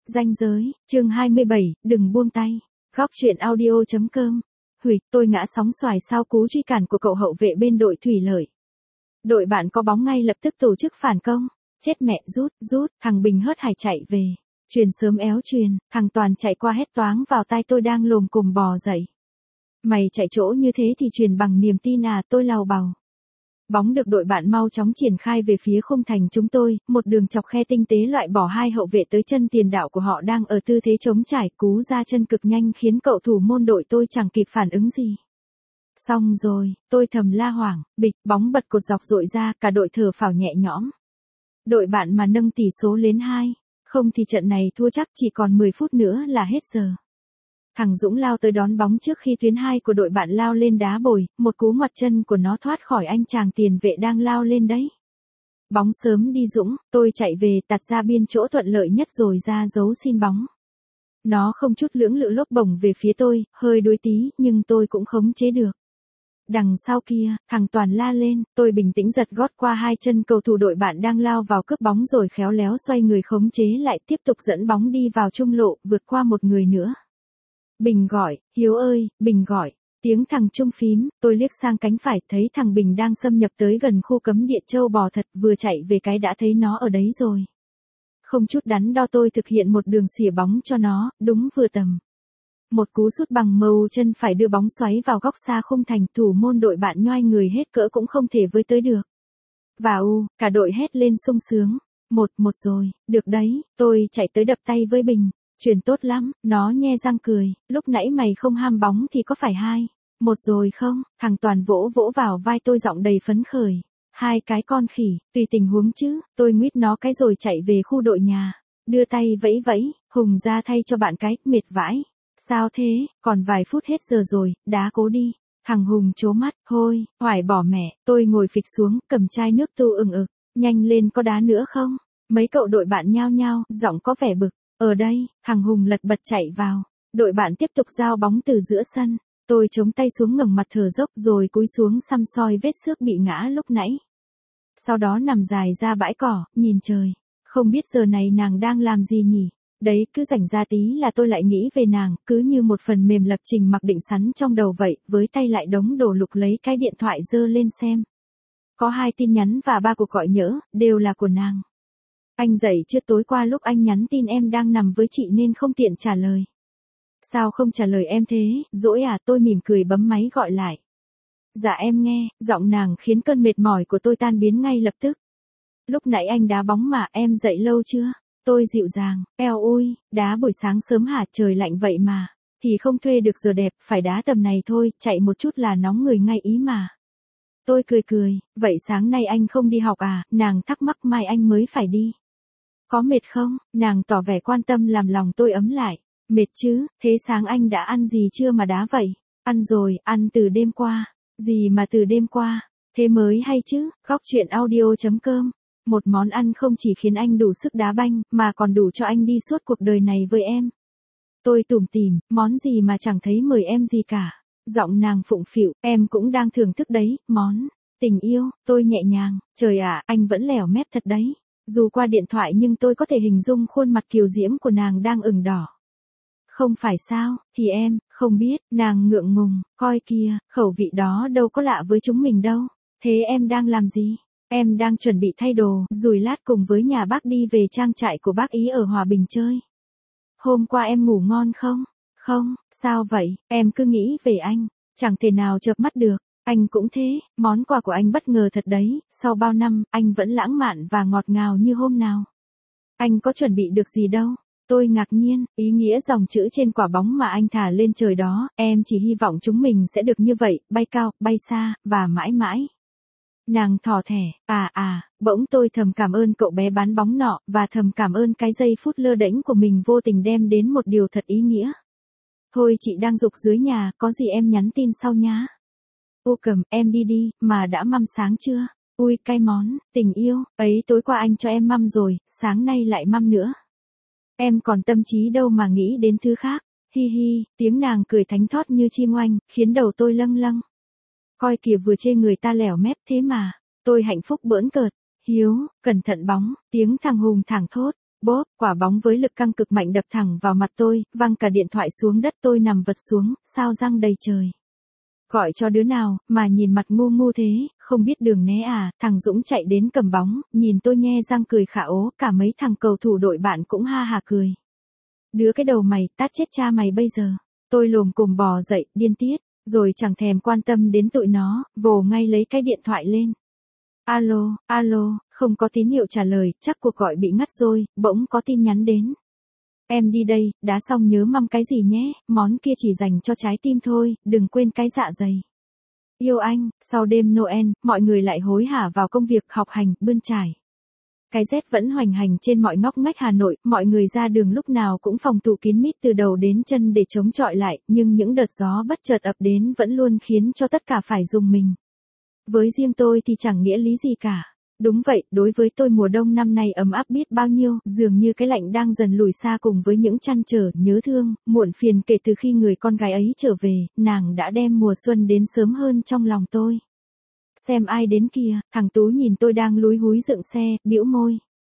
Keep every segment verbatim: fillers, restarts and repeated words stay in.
Ranh giới, chương hai mươi bảy, đừng buông tay. Góc truyện audio.com. Hủy, tôi ngã sóng xoài sau cú truy cản của cậu hậu vệ bên đội thủy lợi. Đội bạn có bóng ngay lập tức tổ chức phản công. Chết mẹ, rút, rút, thằng Bình hớt hải chạy về. Truyền sớm éo truyền, thằng Toàn chạy qua hét toáng vào tai tôi đang lồm cồm bò dậy. Mày chạy chỗ như thế thì truyền bằng niềm tin à, tôi lào bào. Bóng được đội bạn mau chóng triển khai về phía khung thành chúng tôi, một đường chọc khe tinh tế loại bỏ hai hậu vệ tới chân tiền đạo của họ đang ở tư thế chống trải, cú ra chân cực nhanh khiến cậu thủ môn đội tôi chẳng kịp phản ứng gì. Xong rồi, tôi thầm la hoảng, bịch, bóng bật cột dọc dội ra, cả đội thở phào nhẹ nhõm. Đội bạn mà nâng tỷ số lên hai, không thì trận này thua chắc, chỉ còn mười phút nữa là hết giờ. Thằng Dũng lao tới đón bóng trước khi tuyến hai của đội bạn lao lên đá bồi, một cú ngoặt chân của nó thoát khỏi anh chàng tiền vệ đang lao lên đấy. Bóng sớm đi Dũng, tôi chạy về tạt ra biên chỗ thuận lợi nhất rồi ra dấu xin bóng. Nó không chút lưỡng lự lốp bổng về phía tôi, hơi đuối tí, nhưng tôi cũng khống chế được. Đằng sau kia, thằng Toàn la lên, tôi bình tĩnh giật gót qua hai chân cầu thủ đội bạn đang lao vào cướp bóng rồi khéo léo xoay người khống chế lại, tiếp tục dẫn bóng đi vào trung lộ, vượt qua một người nữa. Bình gọi, Hiếu ơi, Bình gọi. Tiếng thằng Trung phím, tôi liếc sang cánh phải thấy thằng Bình đang xâm nhập tới gần khu cấm địa châu bò thật, vừa chạy về cái đã thấy nó ở đấy rồi. Không chút đắn đo tôi thực hiện một đường xỉa bóng cho nó, đúng vừa tầm. Một cú sút bằng màu chân phải đưa bóng xoáy vào góc xa khung thành, thủ môn đội bạn nhoai người hết cỡ cũng không thể với tới được. Và u, cả đội hét lên sung sướng. Một một rồi, được đấy, tôi chạy tới đập tay với Bình. Chuyển tốt lắm, nó nhe răng cười, lúc nãy mày không ham bóng thì có phải hai, một rồi không? Thằng Toàn vỗ vỗ vào vai tôi giọng đầy phấn khởi. Hai cái con khỉ, tùy tình huống chứ, tôi nguyết nó cái rồi chạy về khu đội nhà. Đưa tay vẫy vẫy, Hùng ra thay cho bạn cái, mệt vãi. Sao thế, còn vài phút hết giờ rồi, đá cố đi. Thằng Hùng trố mắt, thôi, hoài bỏ mẹ, tôi ngồi phịch xuống, cầm chai nước tu ừng ực, nhanh lên có đá nữa không? Mấy cậu đội bạn nhao nhao, giọng có vẻ bực. Ở đây, thằng Hùng lật bật chạy vào. Đội bạn tiếp tục giao bóng từ giữa sân. Tôi chống tay xuống ngẩng mặt thở dốc rồi cúi xuống xăm soi vết xước bị ngã lúc nãy. Sau đó nằm dài ra bãi cỏ, nhìn trời. Không biết giờ này nàng đang làm gì nhỉ? Đấy, cứ rảnh ra tí là tôi lại nghĩ về nàng, cứ như một phần mềm lập trình mặc định sẵn trong đầu vậy, với tay lại đống đổ lục lấy cái điện thoại giơ lên xem. Có hai tin nhắn và ba cuộc gọi nhỡ, đều là của nàng. Anh dậy chưa, tối qua lúc anh nhắn tin em đang nằm với chị nên không tiện trả lời. Sao không trả lời em thế, dỗi à? Tôi mỉm cười bấm máy gọi lại. Dạ em nghe, giọng nàng khiến cơn mệt mỏi của tôi tan biến ngay lập tức. Lúc nãy anh đá bóng mà, em dậy lâu chưa? Tôi dịu dàng, eo ôi, đá buổi sáng sớm hả, trời lạnh vậy mà. Thì không thuê được giờ đẹp, phải đá tầm này thôi, chạy một chút là nóng người ngay ý mà. Tôi cười cười, vậy sáng nay anh không đi học à? Nàng thắc mắc, mai anh mới phải đi. Có mệt không? Nàng tỏ vẻ quan tâm làm lòng tôi ấm lại. Mệt chứ, thế sáng anh đã ăn gì chưa mà đá vậy? Ăn rồi, ăn từ đêm qua. Gì mà từ đêm qua? Thế mới hay chứ, góc truyện audio.com. Một món ăn không chỉ khiến anh đủ sức đá banh, mà còn đủ cho anh đi suốt cuộc đời này với em. Tôi tủm tỉm, món gì mà chẳng thấy mời em gì cả. Giọng nàng phụng phịu, em cũng đang thưởng thức đấy, món tình yêu. Tôi nhẹ nhàng, trời ạ, anh vẫn lèo mép thật đấy. Dù qua điện thoại nhưng tôi có thể hình dung khuôn mặt kiều diễm của nàng đang ửng đỏ. Không phải sao, thì em, không biết, nàng ngượng ngùng, coi kìa, khẩu vị đó đâu có lạ với chúng mình đâu. Thế em đang làm gì? Em đang chuẩn bị thay đồ, rồi lát cùng với nhà bác đi về trang trại của bác Ý ở Hòa Bình chơi. Hôm qua em ngủ ngon không? Không, sao vậy, em cứ nghĩ về anh, chẳng thể nào chợp mắt được. Anh cũng thế, món quà của anh bất ngờ thật đấy, sau bao năm, anh vẫn lãng mạn và ngọt ngào như hôm nào. Anh có chuẩn bị được gì đâu. Tôi ngạc nhiên, ý nghĩa dòng chữ trên quả bóng mà anh thả lên trời đó, em chỉ hy vọng chúng mình sẽ được như vậy, bay cao, bay xa, và mãi mãi. Nàng thò thẻ, à à, bỗng tôi thầm cảm ơn cậu bé bán bóng nọ, và thầm cảm ơn cái giây phút lơ đễnh của mình vô tình đem đến một điều thật ý nghĩa. Thôi chị đang giục dưới nhà, có gì em nhắn tin sau nhá. U cầm, em đi đi, mà đã măm sáng chưa? Ui, cay món, tình yêu, ấy tối qua anh cho em măm rồi, sáng nay lại măm nữa. Em còn tâm trí đâu mà nghĩ đến thứ khác, hi hi, tiếng nàng cười thánh thót như chim oanh, khiến đầu tôi lâng lâng. Coi kìa vừa chê người ta lèo mép thế mà, tôi hạnh phúc bỡn cợt, Hiếu, cẩn thận bóng, tiếng thằng Hùng thảng thốt, Bốp, quả bóng với lực căng cực mạnh đập thẳng vào mặt tôi, văng cả điện thoại xuống đất, tôi nằm vật xuống, sao răng đầy trời. Gọi cho đứa nào, mà nhìn mặt ngu ngu thế, không biết đường né à, thằng Dũng chạy đến cầm bóng, nhìn tôi nhe răng cười khả ố, cả mấy thằng cầu thủ đội bạn cũng ha hà cười. Đứa cái đầu mày, tát chết cha mày bây giờ. Tôi lồm cồm bò dậy, điên tiết, rồi chẳng thèm quan tâm đến tụi nó, vồ ngay lấy cái điện thoại lên. Alo, alo, không có tín hiệu trả lời, chắc cuộc gọi bị ngắt rồi, bỗng có tin nhắn đến. Em đi đây, đá xong nhớ măm cái gì nhé, món kia chỉ dành cho trái tim thôi, đừng quên cái dạ dày. Yêu anh, sau đêm Noel, mọi người lại hối hả vào công việc học hành, bươn trải. Cái rét vẫn hoành hành trên mọi ngóc ngách Hà Nội, mọi người ra đường lúc nào cũng phòng thủ kín mít từ đầu đến chân để chống chọi lại, nhưng những đợt gió bất chợt ập đến vẫn luôn khiến cho tất cả phải rùng mình. Với riêng tôi thì chẳng nghĩa lý gì cả. Đúng vậy, đối với tôi mùa đông năm nay ấm áp biết bao nhiêu, dường như cái lạnh đang dần lùi xa cùng với những trăn trở, nhớ thương, muộn phiền kể từ khi người con gái ấy trở về, nàng đã đem mùa xuân đến sớm hơn trong lòng tôi. Xem ai đến kìa, thằng Tú nhìn tôi đang lúi húi dựng xe, bĩu môi.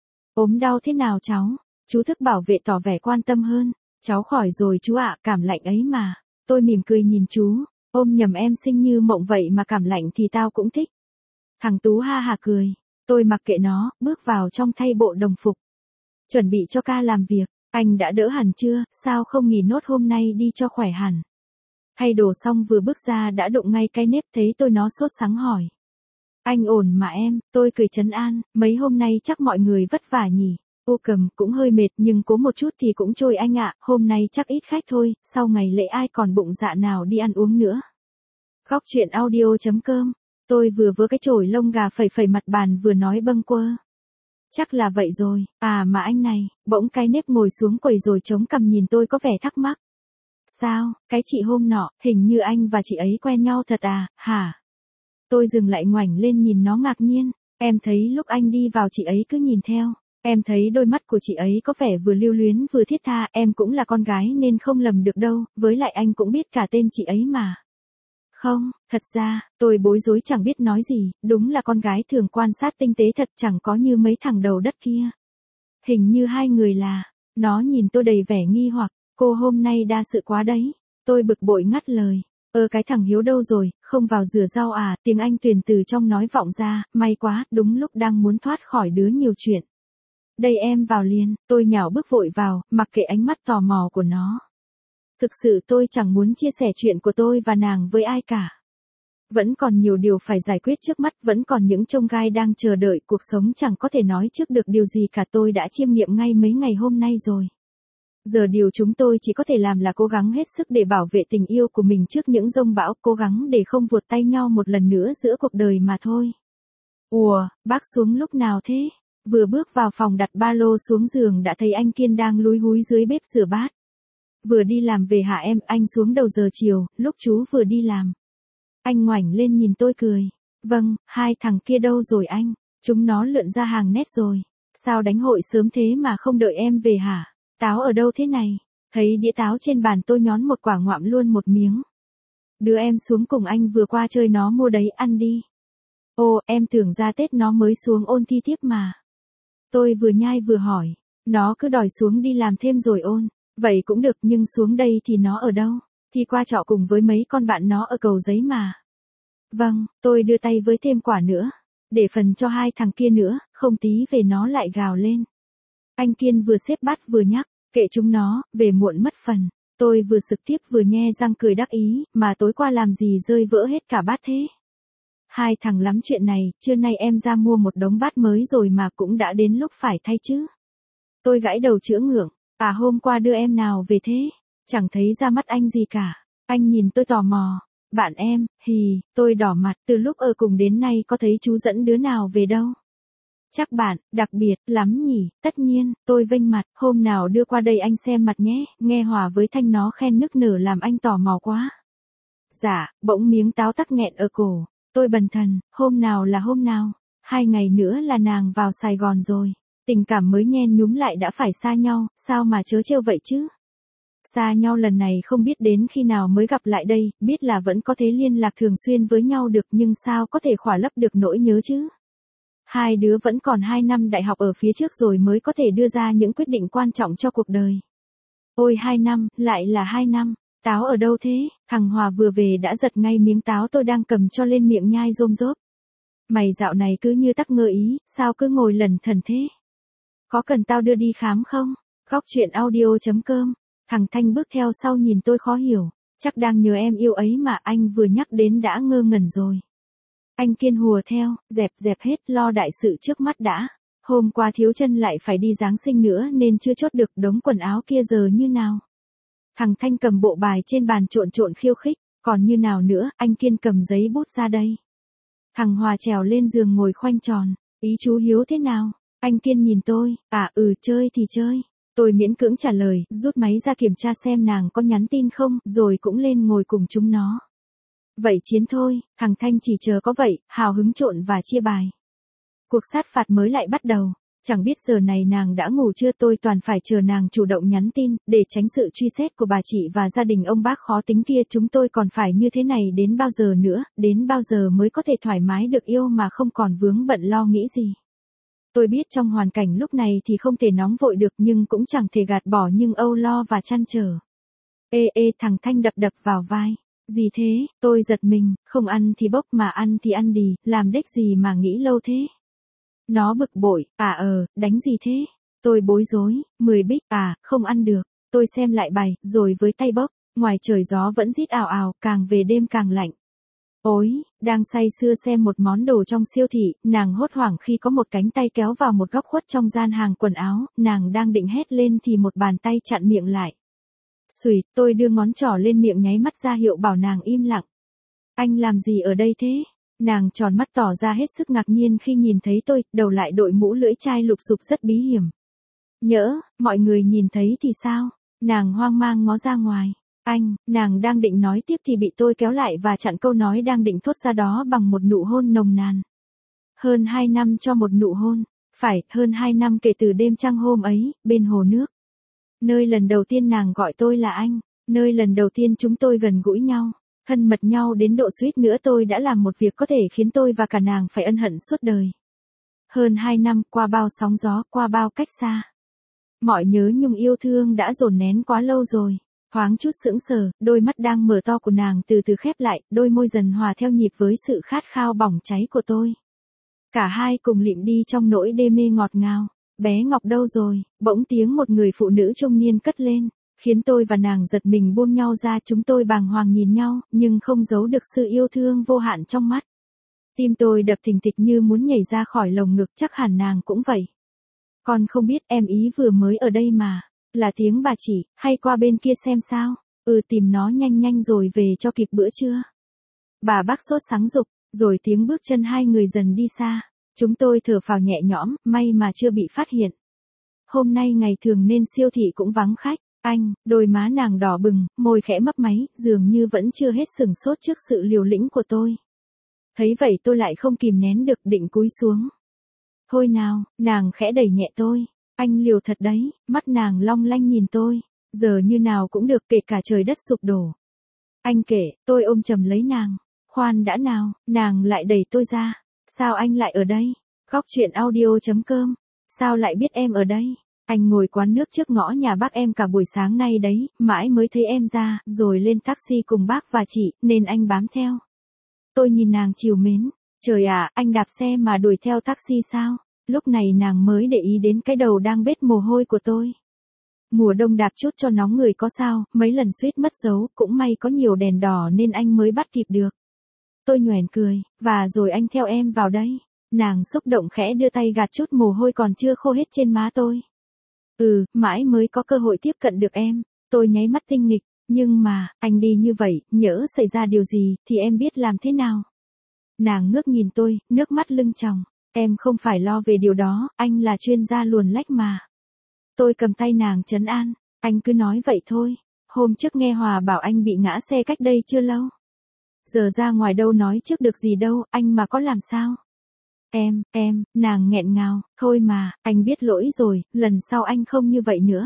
Ốm đau thế nào cháu? Chú Thức bảo vệ tỏ vẻ quan tâm hơn. Cháu khỏi rồi chú ạ, cảm lạnh ấy mà. Tôi mỉm cười nhìn chú, ôm nhầm em xinh như mộng vậy mà cảm lạnh thì tao cũng thích. Thằng Tú ha hà cười. Tôi mặc kệ nó, bước vào trong thay bộ đồng phục. Chuẩn bị cho ca làm việc, anh đã đỡ hẳn chưa, sao không nghỉ nốt hôm nay đi cho khỏe hẳn. Thay đồ xong vừa bước ra đã đụng ngay cái nếp, thấy tôi nó sốt sắng hỏi. Anh ổn mà em, tôi cười trấn an, mấy hôm nay chắc mọi người vất vả nhỉ. Ô cầm, cũng hơi mệt nhưng cố một chút thì cũng trôi anh ạ, hôm nay chắc ít khách thôi, sau ngày lễ ai còn bụng dạ nào đi ăn uống nữa. Góc chuyện audio chấm com. Tôi vừa vớ cái chổi lông gà phẩy phẩy mặt bàn vừa nói bâng quơ. Chắc là vậy rồi, à mà anh này, bỗng cái nếp ngồi xuống quầy rồi chống cằm nhìn tôi có vẻ thắc mắc. Sao, cái chị hôm nọ, hình như anh và chị ấy quen nhau thật à, hả? Tôi dừng lại ngoảnh lên nhìn nó ngạc nhiên, em thấy lúc anh đi vào chị ấy cứ nhìn theo, em thấy đôi mắt của chị ấy có vẻ vừa lưu luyến vừa thiết tha, em cũng là con gái nên không lầm được đâu, với lại anh cũng biết cả tên chị ấy mà. Không, thật ra, tôi bối rối chẳng biết nói gì, đúng là con gái thường quan sát tinh tế thật chẳng có như mấy thằng đầu đất kia. Hình như hai người là, nó nhìn tôi đầy vẻ nghi hoặc, cô hôm nay đa sự quá đấy. Tôi bực bội ngắt lời, ơ cái thằng Hiếu đâu rồi, không vào rửa rau à, tiếng Anh tuyền từ trong nói vọng ra, may quá, đúng lúc đang muốn thoát khỏi đứa nhiều chuyện. Đây em vào liền, tôi nhào bước vội vào, mặc kệ ánh mắt tò mò của nó. Thực sự tôi chẳng muốn chia sẻ chuyện của tôi và nàng với ai cả. Vẫn còn nhiều điều phải giải quyết trước mắt, vẫn còn những chông gai đang chờ đợi, cuộc sống chẳng có thể nói trước được điều gì cả, tôi đã chiêm nghiệm ngay mấy ngày hôm nay rồi. Giờ điều chúng tôi chỉ có thể làm là cố gắng hết sức để bảo vệ tình yêu của mình trước những dông bão, cố gắng để không vuột tay nhau một lần nữa giữa cuộc đời mà thôi. Ủa, bác xuống lúc nào thế? Vừa bước vào phòng đặt ba lô xuống giường đã thấy anh Kiên đang lúi húi dưới bếp rửa bát. Vừa đi làm về hả em, anh xuống đầu giờ chiều, lúc chú vừa đi làm. Anh ngoảnh lên nhìn tôi cười. Vâng, hai thằng kia đâu rồi anh? Chúng nó lượn ra hàng nét rồi. Sao đánh hội sớm thế mà không đợi em về hả? Táo ở đâu thế này? Thấy đĩa táo trên bàn tôi nhón một quả ngoạm luôn một miếng. Đưa em xuống cùng anh vừa qua chơi nó mua đấy, ăn đi. Ồ, em tưởng ra Tết nó mới xuống ôn thi tiếp mà. Tôi vừa nhai vừa hỏi. Nó cứ đòi xuống đi làm thêm rồi ôn. Vậy cũng được nhưng xuống đây thì nó ở đâu? Thì qua trọ cùng với mấy con bạn nó ở Cầu Giấy mà. Vâng, tôi đưa tay với thêm quả nữa. Để phần cho hai thằng kia nữa, không tí về nó lại gào lên. Anh Kiên vừa xếp bát vừa nhắc, kệ chúng nó, về muộn mất phần. Tôi vừa sực tiếp vừa nhe răng cười đắc ý, mà tối qua làm gì rơi vỡ hết cả bát thế? Hai thằng lắm chuyện này, trưa nay em ra mua một đống bát mới rồi mà cũng đã đến lúc phải thay chứ. Tôi gãi đầu chữa ngượng, à hôm qua đưa em nào về thế? Chẳng thấy ra mắt anh gì cả. Anh nhìn tôi tò mò. Bạn em, hì, tôi đỏ mặt, từ lúc ở cùng đến nay có thấy chú dẫn đứa nào về đâu. Chắc bạn, đặc biệt, lắm nhỉ, tất nhiên, tôi vênh mặt, hôm nào đưa qua đây anh xem mặt nhé, nghe hòa với thanh nó khen nức nở làm anh tò mò quá. Dạ, bỗng miếng táo tắc nghẹn ở cổ, tôi bần thần, hôm nào là hôm nào, hai ngày nữa là nàng vào Sài Gòn rồi, tình cảm mới nhen nhúm lại đã phải xa nhau, sao mà chớ trêu vậy chứ. Xa nhau lần này không biết đến khi nào mới gặp lại đây, biết là vẫn có thể liên lạc thường xuyên với nhau được nhưng sao có thể khỏa lấp được nỗi nhớ chứ. Hai đứa vẫn còn hai năm đại học ở phía trước rồi mới có thể đưa ra những quyết định quan trọng cho cuộc đời. Ôi hai năm, lại là hai năm. Táo ở đâu thế? Thằng Hòa vừa về đã giật ngay miếng táo tôi đang cầm cho lên miệng nhai rôm rốp. Mày dạo này cứ như tắc ngơ ý, sao cứ ngồi lẩn thẩn thế? Có cần tao đưa đi khám không? Góc chuyện audio chấm com. Thằng Thanh bước theo sau nhìn tôi khó hiểu. Chắc đang nhớ em yêu ấy mà anh vừa nhắc đến đã ngơ ngẩn rồi. Anh Kiên hùa theo, dẹp dẹp hết lo đại sự trước mắt đã. Hôm qua Thiếu Chân lại phải đi Giáng sinh nữa nên chưa chốt được đống quần áo kia giờ như nào. Thằng Thanh cầm bộ bài trên bàn trộn trộn khiêu khích, còn như nào nữa, anh Kiên cầm giấy bút ra đây. Thằng Hòa trèo lên giường ngồi khoanh tròn, ý chú Hiếu thế nào? Anh Kiên nhìn tôi, à ừ chơi thì chơi. Tôi miễn cưỡng trả lời, rút máy ra kiểm tra xem nàng có nhắn tin không, rồi cũng lên ngồi cùng chúng nó. Vậy chiến thôi, thằng Thanh chỉ chờ có vậy, hào hứng trộn và chia bài. Cuộc sát phạt mới lại bắt đầu, chẳng biết giờ này nàng đã ngủ chưa, tôi toàn phải chờ nàng chủ động nhắn tin, để tránh sự truy xét của bà chị và gia đình ông bác khó tính kia. Chúng tôi còn phải như thế này đến bao giờ nữa, đến bao giờ mới có thể thoải mái được yêu mà không còn vướng bận lo nghĩ gì. Tôi biết trong hoàn cảnh lúc này thì không thể nóng vội được nhưng cũng chẳng thể gạt bỏ nhưng âu lo và trăn trở. Ê ê thằng Thanh đập đập vào vai. Gì thế, tôi giật mình, không ăn thì bốc mà ăn thì ăn đi, làm đếch gì mà nghĩ lâu thế. Nó bực bội, à ờ, đánh gì thế? Tôi bối rối, mười bích, à, không ăn được. Tôi xem lại bài, rồi với tay bốc, ngoài trời gió vẫn rít ào ào, càng về đêm càng lạnh. Ôi, đang say sưa xem một món đồ trong siêu thị, nàng hốt hoảng khi có một cánh tay kéo vào một góc khuất trong gian hàng quần áo, nàng đang định hét lên thì một bàn tay chặn miệng lại. Xùi, tôi đưa ngón trỏ lên miệng nháy mắt ra hiệu bảo nàng im lặng. Anh làm gì ở đây thế? Nàng tròn mắt tỏ ra hết sức ngạc nhiên khi nhìn thấy tôi, đầu lại đội mũ lưỡi chai lục xục rất bí hiểm. Nhỡ, mọi người nhìn thấy thì sao? Nàng hoang mang ngó ra ngoài. Anh, nàng đang định nói tiếp thì bị tôi kéo lại và chặn câu nói đang định thốt ra đó bằng một nụ hôn nồng nàn. Hơn hai năm cho một nụ hôn. Phải, hơn hai năm kể từ đêm trăng hôm ấy, bên hồ nước. Nơi lần đầu tiên nàng gọi tôi là anh. Nơi lần đầu tiên chúng tôi gần gũi nhau. Thân mật nhau đến độ suýt nữa tôi đã làm một việc có thể khiến tôi và cả nàng phải ân hận suốt đời. Hơn hai năm, qua bao sóng gió, qua bao cách xa. Mọi nhớ nhung yêu thương đã dồn nén quá lâu rồi. Thoáng chút sững sờ, đôi mắt đang mở to của nàng từ từ khép lại, đôi môi dần hòa theo nhịp với sự khát khao bỏng cháy của tôi. Cả hai cùng lịm đi trong nỗi đê mê ngọt ngào. Bé Ngọc đâu rồi? Bỗng tiếng một người phụ nữ trung niên cất lên, khiến tôi và nàng giật mình buông nhau ra. Chúng tôi bàng hoàng nhìn nhau, nhưng không giấu được sự yêu thương vô hạn trong mắt. Tim tôi đập thình thịch như muốn nhảy ra khỏi lồng ngực, chắc hẳn nàng cũng vậy. Con không biết em ý vừa mới ở đây mà. Là tiếng bà chỉ, hay qua bên kia xem sao? Ừ tìm nó nhanh nhanh rồi về cho kịp bữa trưa. Bà bác sốt sắng giục, rồi tiếng bước chân hai người dần đi xa. Chúng tôi thở phào nhẹ nhõm, may mà chưa bị phát hiện. Hôm nay ngày thường nên siêu thị cũng vắng khách. Anh, đôi má nàng đỏ bừng, môi khẽ mấp máy, dường như vẫn chưa hết sừng sốt trước sự liều lĩnh của tôi. Thấy vậy tôi lại không kìm nén được, định cúi xuống. Thôi nào, nàng khẽ đẩy nhẹ tôi. Anh liều thật đấy, mắt nàng long lanh nhìn tôi. Giờ như nào cũng được, kể cả trời đất sụp đổ. Anh kể, tôi ôm chầm lấy nàng. Khoan đã nào, nàng lại đẩy tôi ra. Sao anh lại ở đây? Góc chuyện audio chấm com. Sao lại biết em ở đây? Anh ngồi quán nước trước ngõ nhà bác em cả buổi sáng nay đấy, mãi mới thấy em ra, rồi lên taxi cùng bác và chị, nên anh bám theo. Tôi nhìn nàng trìu mến. Trời ạ, anh đạp xe mà đuổi theo taxi sao? Lúc này nàng mới để ý đến cái đầu đang bết mồ hôi của tôi. Mùa đông đạp chút cho nóng người có sao, mấy lần suýt mất dấu, cũng may có nhiều đèn đỏ nên anh mới bắt kịp được. Tôi nhoẻn cười, và rồi anh theo em vào đây. Nàng xúc động khẽ đưa tay gạt chút mồ hôi còn chưa khô hết trên má tôi. Ừ, mãi mới có cơ hội tiếp cận được em. Tôi nháy mắt tinh nghịch, nhưng mà, anh đi như vậy, nhỡ xảy ra điều gì, thì em biết làm thế nào? Nàng ngước nhìn tôi, nước mắt lưng tròng. Em không phải lo về điều đó, anh là chuyên gia luồn lách mà. Tôi cầm tay nàng trấn an, anh cứ nói vậy thôi. Hôm trước nghe Hòa bảo anh bị ngã xe cách đây chưa lâu. Giờ ra ngoài đâu nói trước được gì đâu, anh mà có làm sao? Em, em, nàng nghẹn ngào, thôi mà, anh biết lỗi rồi, lần sau anh không như vậy nữa.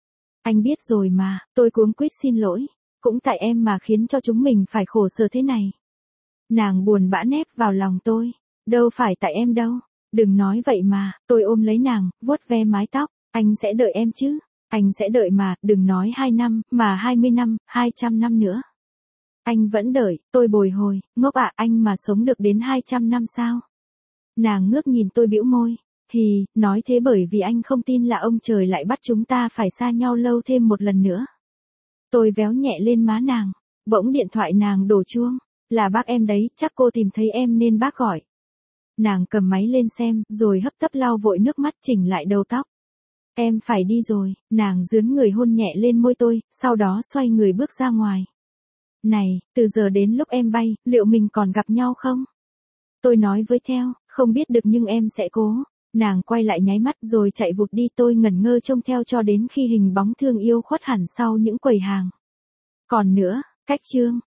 Anh biết rồi mà, tôi cuống quýt xin lỗi. Cũng tại em mà khiến cho chúng mình phải khổ sở thế này. Nàng buồn bã nép vào lòng tôi. Đâu phải tại em đâu. Đừng nói vậy mà, tôi ôm lấy nàng, vuốt ve mái tóc, anh sẽ đợi em chứ, anh sẽ đợi mà, đừng nói hai năm, mà hai mươi năm, hai trăm năm nữa. Anh vẫn đợi, tôi bồi hồi, ngốc ạ, anh mà sống được đến hai trăm năm sao? Nàng ngước nhìn tôi bĩu môi, thì, nói thế bởi vì anh không tin là ông trời lại bắt chúng ta phải xa nhau lâu thêm một lần nữa. Tôi véo nhẹ lên má nàng, bỗng điện thoại nàng đổ chuông, là bác em đấy, chắc cô tìm thấy em nên bác gọi. Nàng cầm máy lên xem, rồi hấp tấp lau vội nước mắt chỉnh lại đầu tóc. Em phải đi rồi, nàng dướn người hôn nhẹ lên môi tôi, sau đó xoay người bước ra ngoài. Này, từ giờ đến lúc em bay, liệu mình còn gặp nhau không? Tôi nói với theo, không biết được nhưng em sẽ cố. Nàng quay lại nháy mắt rồi chạy vụt đi, tôi ngẩn ngơ trông theo cho đến khi hình bóng thương yêu khuất hẳn sau những quầy hàng. Còn nữa, cách chương.